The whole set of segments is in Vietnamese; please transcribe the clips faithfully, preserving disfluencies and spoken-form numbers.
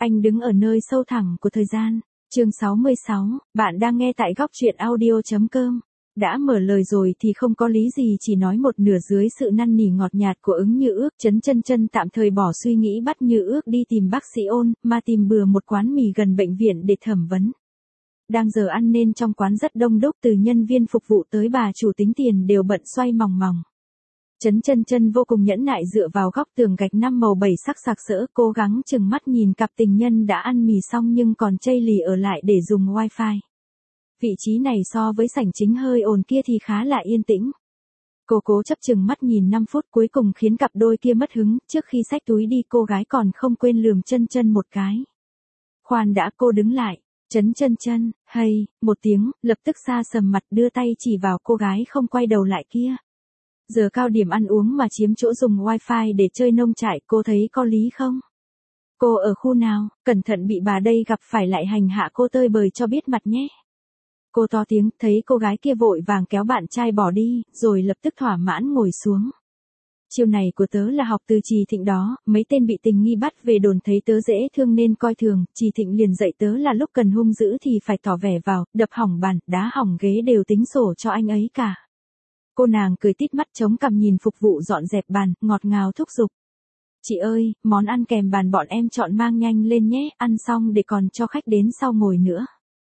Anh đứng ở nơi sâu thẳm của thời gian. Chương sáu mươi sáu, bạn đang nghe tại góc truyện audio chấm com. Đã mở lời rồi thì không có lý gì chỉ nói một nửa dưới sự năn nỉ ngọt nhạt của Ứng Như Ước. Trấn Chân Chân tạm thời bỏ suy nghĩ bắt Như Ước đi tìm bác sĩ Ôn, mà tìm bừa một quán mì gần bệnh viện để thẩm vấn. Đang giờ ăn nên trong quán rất đông đúc, từ nhân viên phục vụ tới bà chủ tính tiền đều bận xoay mòng mòng. Trấn Chân Chân vô cùng nhẫn nại dựa vào góc tường gạch năm màu bảy sắc sặc sỡ, cố gắng chừng mắt nhìn cặp tình nhân đã ăn mì xong nhưng còn chây lì ở lại để dùng wifi. Vị trí này so với sảnh chính hơi ồn kia thì khá là yên tĩnh. Cô cố chấp chừng mắt nhìn năm phút cuối cùng khiến cặp đôi kia mất hứng, trước khi xách túi đi cô gái còn không quên lườm Chân Chân một cái. Khoan đã, cô đứng lại. Trấn Chân Chân, hay, một tiếng, lập tức xa sầm mặt đưa tay chỉ vào cô gái không quay đầu lại kia. Giờ cao điểm ăn uống mà chiếm chỗ dùng wifi để chơi nông trại, cô thấy có lý không? Cô ở khu nào, cẩn thận bị bà đây gặp phải lại hành hạ cô tơi bời cho biết mặt nhé. Cô to tiếng, thấy cô gái kia vội vàng kéo bạn trai bỏ đi, rồi lập tức thỏa mãn ngồi xuống. Chiêu này của tớ là học từ Trì Thịnh đó, mấy tên bị tình nghi bắt về đồn thấy tớ dễ thương nên coi thường, Trì Thịnh liền dạy tớ là lúc cần hung dữ thì phải tỏ vẻ vào, đập hỏng bàn, đá hỏng ghế đều tính sổ cho anh ấy cả. Cô nàng cười tít mắt chống cằm nhìn phục vụ dọn dẹp bàn, ngọt ngào thúc giục. Chị ơi, món ăn kèm bàn bọn em chọn mang nhanh lên nhé, ăn xong để còn cho khách đến sau ngồi nữa.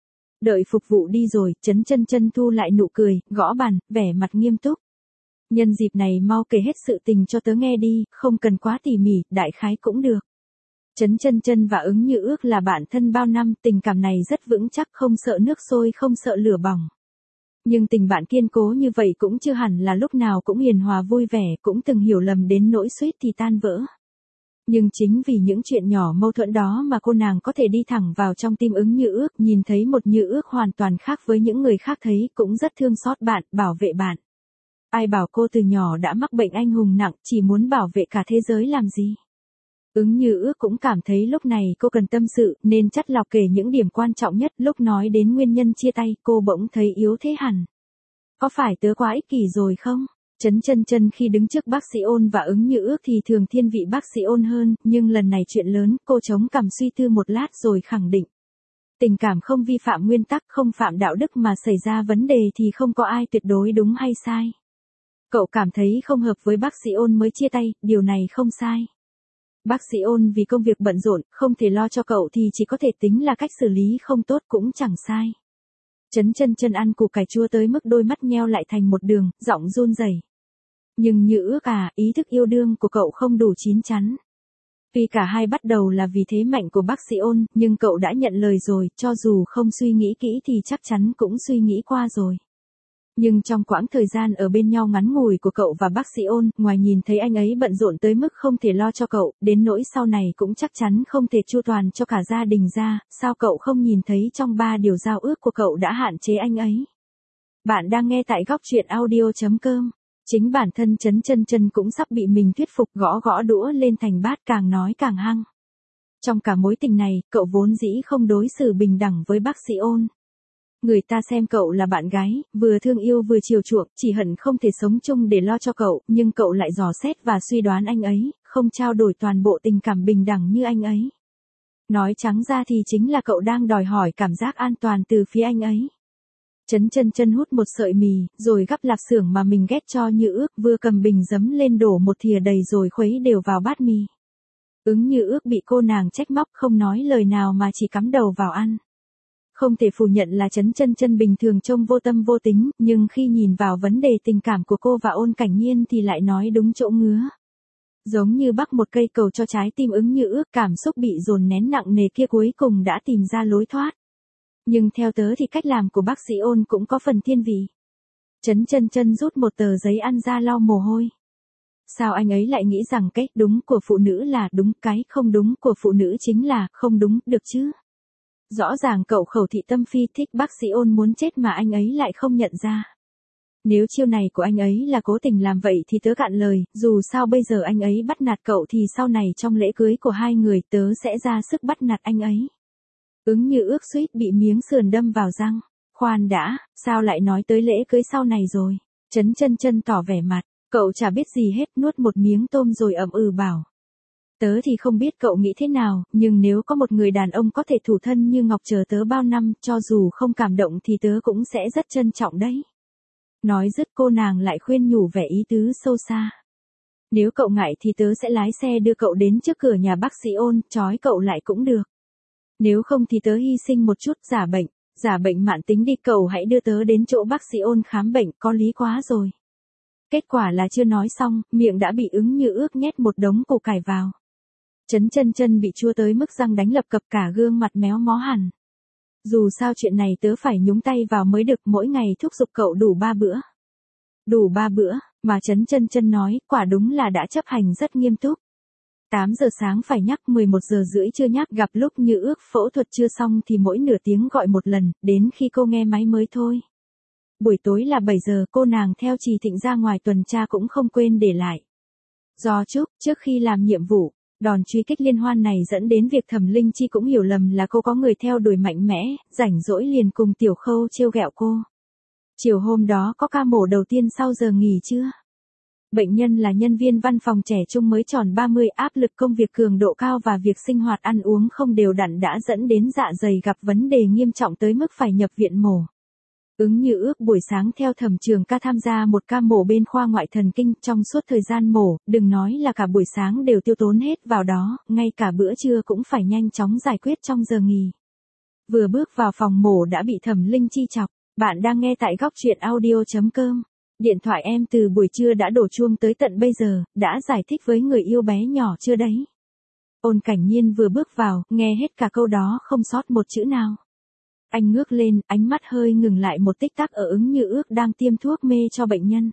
Đợi phục vụ đi rồi, Trấn Chân Chân thu lại nụ cười, gõ bàn, vẻ mặt nghiêm túc. Nhân dịp này mau kể hết sự tình cho tớ nghe đi, không cần quá tỉ mỉ, đại khái cũng được. Trấn Chân Chân và Ứng Như Ước là bạn thân bao năm, tình cảm này rất vững chắc, không sợ nước sôi không sợ lửa bỏng. Nhưng tình bạn kiên cố như vậy cũng chưa hẳn là lúc nào cũng hiền hòa vui vẻ, cũng từng hiểu lầm đến nỗi suýt thì tan vỡ. Nhưng chính vì những chuyện nhỏ mâu thuẫn đó mà cô nàng có thể đi thẳng vào trong tim Ứng Như Ước, nhìn thấy một Như Ước hoàn toàn khác với những người khác thấy, cũng rất thương xót bạn, bảo vệ bạn. Ai bảo cô từ nhỏ đã mắc bệnh anh hùng nặng, chỉ muốn bảo vệ cả thế giới làm gì. Ứng Như Ước cũng cảm thấy lúc này cô cần tâm sự, nên chắt lọc kể những điểm quan trọng nhất. Lúc nói đến nguyên nhân chia tay, cô bỗng thấy yếu thế hẳn. Có phải tớ quá ích kỷ rồi không? Trấn Chân Chân khi đứng trước bác sĩ Ôn và Ứng Như Ước thì thường thiên vị bác sĩ Ôn hơn, nhưng lần này chuyện lớn, cô chống cằm suy tư một lát rồi khẳng định. Tình cảm không vi phạm nguyên tắc, không phạm đạo đức mà xảy ra vấn đề thì không có ai tuyệt đối đúng hay sai. Cậu cảm thấy không hợp với bác sĩ Ôn mới chia tay, điều này không sai. Bác sĩ Ôn vì công việc bận rộn, không thể lo cho cậu thì chỉ có thể tính là cách xử lý không tốt cũng chẳng sai. Trấn Chân Chân ăn củ cải chua tới mức đôi mắt nheo lại thành một đường, giọng run rẩy. Nhưng Như Ước à, ý thức yêu đương của cậu không đủ chín chắn. Vì cả hai bắt đầu là vì thế mạnh của bác sĩ Ôn, nhưng cậu đã nhận lời rồi, cho dù không suy nghĩ kỹ thì chắc chắn cũng suy nghĩ qua rồi. Nhưng trong quãng thời gian ở bên nhau ngắn ngủi của cậu và bác sĩ Ôn, ngoài nhìn thấy anh ấy bận rộn tới mức không thể lo cho cậu, đến nỗi sau này cũng chắc chắn không thể chu toàn cho cả gia đình ra, sao cậu không nhìn thấy trong ba điều giao ước của cậu đã hạn chế anh ấy? Bạn đang nghe tại góc truyện audio chấm com. Chính bản thân Trấn Chân Chân cũng sắp bị mình thuyết phục, gõ gõ đũa lên thành bát, càng nói càng hăng. Trong cả mối tình này, cậu vốn dĩ không đối xử bình đẳng với bác sĩ Ôn. Người ta xem cậu là bạn gái, vừa thương yêu vừa chiều chuộng, chỉ hận không thể sống chung để lo cho cậu, nhưng cậu lại dò xét và suy đoán anh ấy, không trao đổi toàn bộ tình cảm bình đẳng như anh ấy. Nói trắng ra thì chính là cậu đang đòi hỏi cảm giác an toàn từ phía anh ấy. Trấn Chân Chân hút một sợi mì, rồi gắp lạp xưởng mà mình ghét cho Như Ước, vừa cầm bình giấm lên đổ một thìa đầy rồi khuấy đều vào bát mì. Ứng Như Ước bị cô nàng trách móc không nói lời nào mà chỉ cắm đầu vào ăn. Không thể phủ nhận là Trấn Chân Chân bình thường trông vô tâm vô tính, nhưng khi nhìn vào vấn đề tình cảm của cô và Ôn Cảnh Nhiên thì lại nói đúng chỗ ngứa. Giống như bắc một cây cầu cho trái tim Ứng Như Ước, cảm xúc bị dồn nén nặng nề kia cuối cùng đã tìm ra lối thoát. Nhưng theo tớ thì cách làm của bác sĩ Ôn cũng có phần thiên vị. Trấn Chân Chân rút một tờ giấy ăn ra lau mồ hôi. Sao anh ấy lại nghĩ rằng cái đúng của phụ nữ là đúng, cái không đúng của phụ nữ chính là không đúng, được chứ? Rõ ràng cậu khẩu thị tâm phi thích bác sĩ Ôn muốn chết mà anh ấy lại không nhận ra. Nếu chiêu này của anh ấy là cố tình làm vậy thì tớ cạn lời, dù sao bây giờ anh ấy bắt nạt cậu thì sau này trong lễ cưới của hai người tớ sẽ ra sức bắt nạt anh ấy. Ứng Như Ước suýt bị miếng sườn đâm vào răng. Khoan đã, sao lại nói tới lễ cưới sau này rồi? Trấn Chân Chân tỏ vẻ mặt, cậu chả biết gì hết, nuốt một miếng tôm rồi ậm ừ bảo. Tớ thì không biết cậu nghĩ thế nào, nhưng nếu có một người đàn ông có thể thủ thân như Ngọc chờ tớ bao năm, cho dù không cảm động thì tớ cũng sẽ rất trân trọng đấy. Nói dứt cô nàng lại khuyên nhủ vẻ ý tứ sâu xa. Nếu cậu ngại thì tớ sẽ lái xe đưa cậu đến trước cửa nhà bác sĩ Ôn, trói cậu lại cũng được. Nếu không thì tớ hy sinh một chút, giả bệnh, giả bệnh mãn tính đi, cậu hãy đưa tớ đến chỗ bác sĩ Ôn khám bệnh, có lý quá rồi. Kết quả là chưa nói xong, miệng đã bị Ứng Như Ước nhét một đống củ cải vào. Trấn Chân Chân bị chua tới mức răng đánh lập cập, cả gương mặt méo mó hẳn. Dù sao chuyện này tớ phải nhúng tay vào mới được, mỗi ngày thúc giục cậu đủ ba bữa. Đủ ba bữa, mà Trấn Chân Chân nói, quả đúng là đã chấp hành rất nghiêm túc. tám giờ sáng phải nhắc, mười một giờ rưỡi chưa nhắc, gặp lúc Như Ước phẫu thuật chưa xong thì mỗi nửa tiếng gọi một lần, đến khi cô nghe máy mới thôi. Buổi tối là bảy giờ, cô nàng theo Trì Thịnh ra ngoài tuần tra cũng không quên để lại. Do Trúc, trước khi làm nhiệm vụ, đòn truy kích liên hoan này dẫn đến việc Thẩm Linh Chi cũng hiểu lầm là cô có người theo đuổi mạnh mẽ, rảnh rỗi liền cùng Tiểu Khâu trêu ghẹo cô. Chiều hôm đó có ca mổ đầu tiên sau giờ nghỉ trưa. Bệnh nhân là nhân viên văn phòng trẻ trung mới tròn ba mươi, áp lực công việc cường độ cao và việc sinh hoạt ăn uống không đều đặn đã dẫn đến dạ dày gặp vấn đề nghiêm trọng tới mức phải nhập viện mổ. Ứng Như Ước buổi sáng theo Thẩm Trường Ca tham gia một ca mổ bên khoa ngoại thần kinh, trong suốt thời gian mổ, đừng nói là cả buổi sáng đều tiêu tốn hết vào đó, ngay cả bữa trưa cũng phải nhanh chóng giải quyết trong giờ nghỉ. Vừa bước vào phòng mổ đã bị Thẩm Linh Chi chọc. Bạn đang nghe tại góc truyện audio chấm com. Điện thoại em từ buổi trưa đã đổ chuông tới tận bây giờ, đã giải thích với người yêu bé nhỏ chưa đấy? Ôn Cảnh Nhiên vừa bước vào, nghe hết cả câu đó không sót một chữ nào. Anh ngước lên, ánh mắt hơi ngừng lại một tích tắc ở Ứng Như Ước đang tiêm thuốc mê cho bệnh nhân.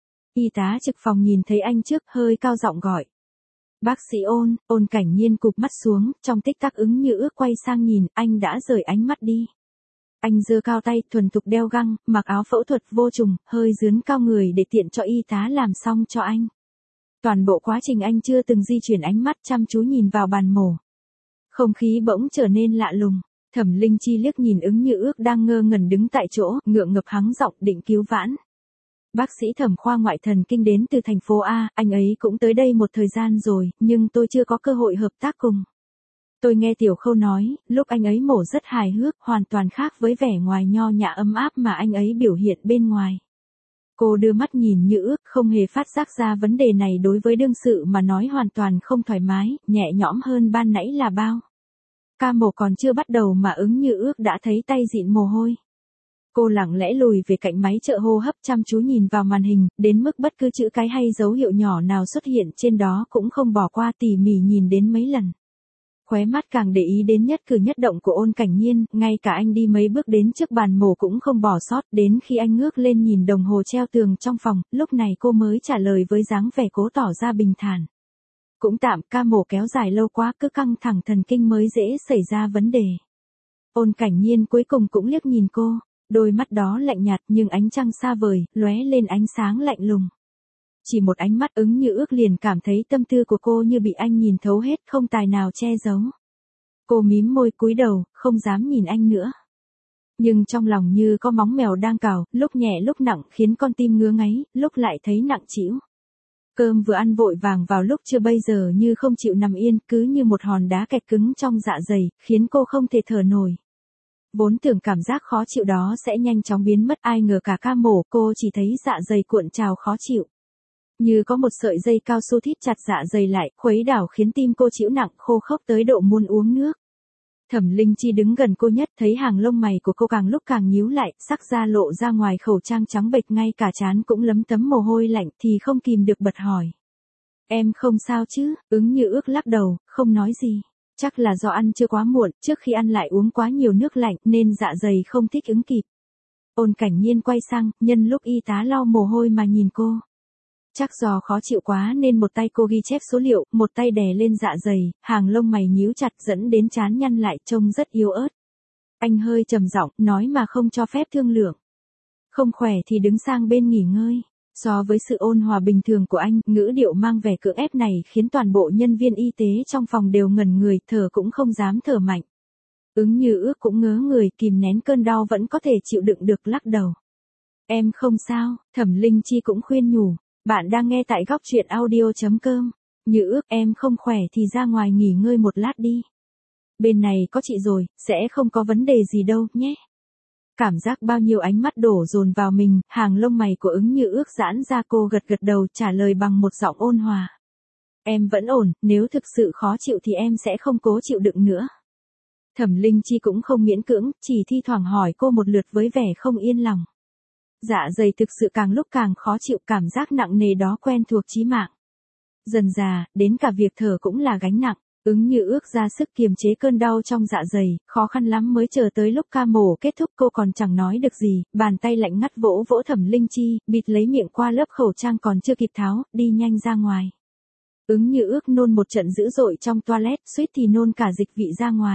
Y tá trực phòng nhìn thấy anh trước, hơi cao giọng gọi. Bác sĩ Ôn. Ôn Cảnh Nhiên cụp mắt xuống, trong tích tắc Ứng Như Ước quay sang nhìn, anh đã rời ánh mắt đi. Anh giơ cao tay, thuần thục đeo găng, mặc áo phẫu thuật vô trùng, hơi dướn cao người để tiện cho y tá làm xong cho anh. Toàn bộ quá trình anh chưa từng di chuyển ánh mắt, chăm chú nhìn vào bàn mổ. Không khí bỗng trở nên lạ lùng. Thẩm Linh Chi liếc nhìn Ứng Như Ước đang ngơ ngẩn đứng tại chỗ, ngượng ngập hắng giọng định cứu vãn. Bác sĩ Thẩm khoa ngoại thần kinh đến từ thành phố A, anh ấy cũng tới đây một thời gian rồi, nhưng tôi chưa có cơ hội hợp tác cùng. Tôi nghe Tiểu Khâu nói, lúc anh ấy mổ rất hài hước, hoàn toàn khác với vẻ ngoài nho nhã ấm áp mà anh ấy biểu hiện bên ngoài. Cô đưa mắt nhìn Như Ước, không hề phát giác ra vấn đề này đối với đương sự mà nói hoàn toàn không thoải mái, nhẹ nhõm hơn ban nãy là bao. Ca mổ còn chưa bắt đầu mà Ứng Như Ước đã thấy tay dịn mồ hôi. Cô lặng lẽ lùi về cạnh máy trợ hô hấp, chăm chú nhìn vào màn hình, đến mức bất cứ chữ cái hay dấu hiệu nhỏ nào xuất hiện trên đó cũng không bỏ qua, tỉ mỉ nhìn đến mấy lần. Khóe mắt càng để ý đến nhất cử nhất động của Ôn Cảnh Nhiên, ngay cả anh đi mấy bước đến trước bàn mổ cũng không bỏ sót, đến khi anh ngước lên nhìn đồng hồ treo tường trong phòng, lúc này cô mới trả lời với dáng vẻ cố tỏ ra bình thản. Cũng tạm, ca mổ kéo dài lâu quá, cứ căng thẳng thần kinh mới dễ xảy ra vấn đề. Ôn Cảnh Nhiên cuối cùng cũng liếc nhìn cô, đôi mắt đó lạnh nhạt nhưng ánh trăng xa vời, lóe lên ánh sáng lạnh lùng. Chỉ một ánh mắt Ứng Như Ước liền cảm thấy tâm tư của cô như bị anh nhìn thấu hết, không tài nào che giấu. Cô mím môi cúi đầu, không dám nhìn anh nữa. Nhưng trong lòng như có móng mèo đang cào, lúc nhẹ lúc nặng khiến con tim ngứa ngáy, lúc lại thấy nặng trĩu. Cơm vừa ăn vội vàng vào lúc trưa bây giờ như không chịu nằm yên, cứ như một hòn đá kẹt cứng trong dạ dày, khiến cô không thể thở nổi. Vốn tưởng cảm giác khó chịu đó sẽ nhanh chóng biến mất, ai ngờ cả ca mổ cô chỉ thấy dạ dày cuộn trào khó chịu. Như có một sợi dây cao su thít chặt dạ dày lại, khuấy đảo khiến tim cô chịu nặng, khô khốc tới độ muốn uống nước. Thẩm Linh Chi đứng gần cô nhất, thấy hàng lông mày của cô càng lúc càng nhíu lại, sắc da lộ ra ngoài khẩu trang trắng bệch, ngay cả trán cũng lấm tấm mồ hôi lạnh, thì không kìm được bật hỏi. Em không sao chứ? Ứng Như Ước lắc đầu, không nói gì. Chắc là do ăn chưa quá muộn, trước khi ăn lại uống quá nhiều nước lạnh, nên dạ dày không thích ứng kịp. Ôn Cảnh Nhiên quay sang, nhân lúc y tá lau mồ hôi mà nhìn cô. Chắc do khó chịu quá nên một tay cô ghi chép số liệu, một tay đè lên dạ dày, hàng lông mày nhíu chặt dẫn đến trán nhăn lại, trông rất yếu ớt. Anh hơi trầm giọng, nói mà không cho phép thương lượng. Không khỏe thì đứng sang bên nghỉ ngơi. So với sự ôn hòa bình thường của anh, ngữ điệu mang vẻ cưỡng ép này khiến toàn bộ nhân viên y tế trong phòng đều ngẩn người, thở cũng không dám thở mạnh. Ứng Như Ước cũng ngớ người, kìm nén cơn đau vẫn có thể chịu đựng được, lắc đầu. Em không sao, Thẩm Linh Chi cũng khuyên nhủ. Bạn đang nghe tại góc truyện audio chấm com. Như ước em không khỏe thì ra ngoài nghỉ ngơi một lát đi. Bên này có chị rồi, sẽ không có vấn đề gì đâu, nhé. Cảm giác bao nhiêu ánh mắt đổ dồn vào mình, hàng lông mày của ứng Như ước giãn ra, cô gật gật đầu trả lời bằng một giọng ôn hòa. Em vẫn ổn, nếu thực sự khó chịu thì em sẽ không cố chịu đựng nữa. Thẩm Linh Chi cũng không miễn cưỡng, chỉ thi thoảng hỏi cô một lượt với vẻ không yên lòng. Dạ dày thực sự càng lúc càng khó chịu, cảm giác nặng nề đó quen thuộc chí mạng. Dần dà, đến cả việc thở cũng là gánh nặng. Ứng Như ước ra sức kiềm chế cơn đau trong dạ dày, khó khăn lắm mới chờ tới lúc ca mổ kết thúc, cô còn chẳng nói được gì, bàn tay lạnh ngắt vỗ vỗ Thẩm Linh Chi, bịt lấy miệng qua lớp khẩu trang còn chưa kịp tháo, đi nhanh ra ngoài. Ứng Như ước nôn một trận dữ dội trong toilet, suýt thì nôn cả dịch vị ra ngoài.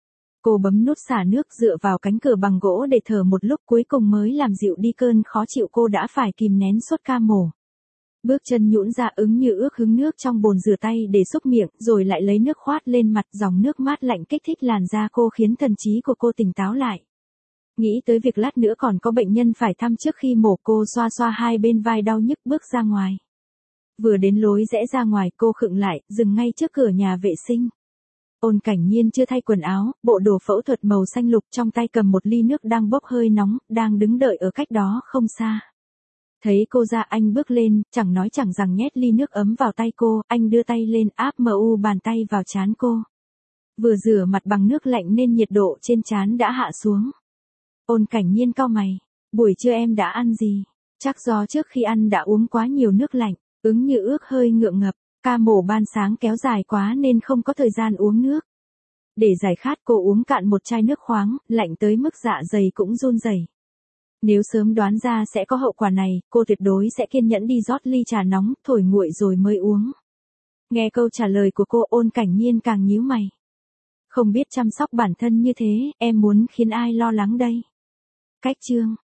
Cô bấm nút xả nước, dựa vào cánh cửa bằng gỗ để thở một lúc, cuối cùng mới làm dịu đi cơn khó chịu cô đã phải kìm nén suốt ca mổ. Bước chân nhũn ra, Ứng Như ước hứng nước trong bồn rửa tay để xúc miệng, rồi lại lấy nước khoát lên mặt, dòng nước mát lạnh kích thích làn da cô khiến thần trí của cô tỉnh táo lại. Nghĩ tới việc lát nữa còn có bệnh nhân phải thăm trước khi mổ, cô xoa xoa hai bên vai đau nhức bước ra ngoài. Vừa đến lối rẽ ra ngoài, cô khựng lại, dừng ngay trước cửa nhà vệ sinh. Ôn Cảnh Nhiên chưa thay quần áo, bộ đồ phẫu thuật màu xanh lục, trong tay cầm một ly nước đang bốc hơi nóng, đang đứng đợi ở cách đó không xa. Thấy cô ra, anh bước lên, chẳng nói chẳng rằng nhét ly nước ấm vào tay cô, anh đưa tay lên áp mu bàn tay vào trán cô. Vừa rửa mặt bằng nước lạnh nên nhiệt độ trên trán đã hạ xuống. Ôn Cảnh Nhiên cau mày, buổi trưa em đã ăn gì? Chắc do trước khi ăn đã uống quá nhiều nước lạnh. Ứng Như ước hơi ngượng ngập, ca mổ ban sáng kéo dài quá nên không có thời gian uống nước. Để giải khát, cô uống cạn một chai nước khoáng, lạnh tới mức dạ dày cũng run rẩy. Nếu sớm đoán ra sẽ có hậu quả này, cô tuyệt đối sẽ kiên nhẫn đi rót ly trà nóng, thổi nguội rồi mới uống. Nghe câu trả lời của cô, Ôn Cảnh Nhiên càng nhíu mày. Không biết chăm sóc bản thân như thế, em muốn khiến ai lo lắng đây? Cách chương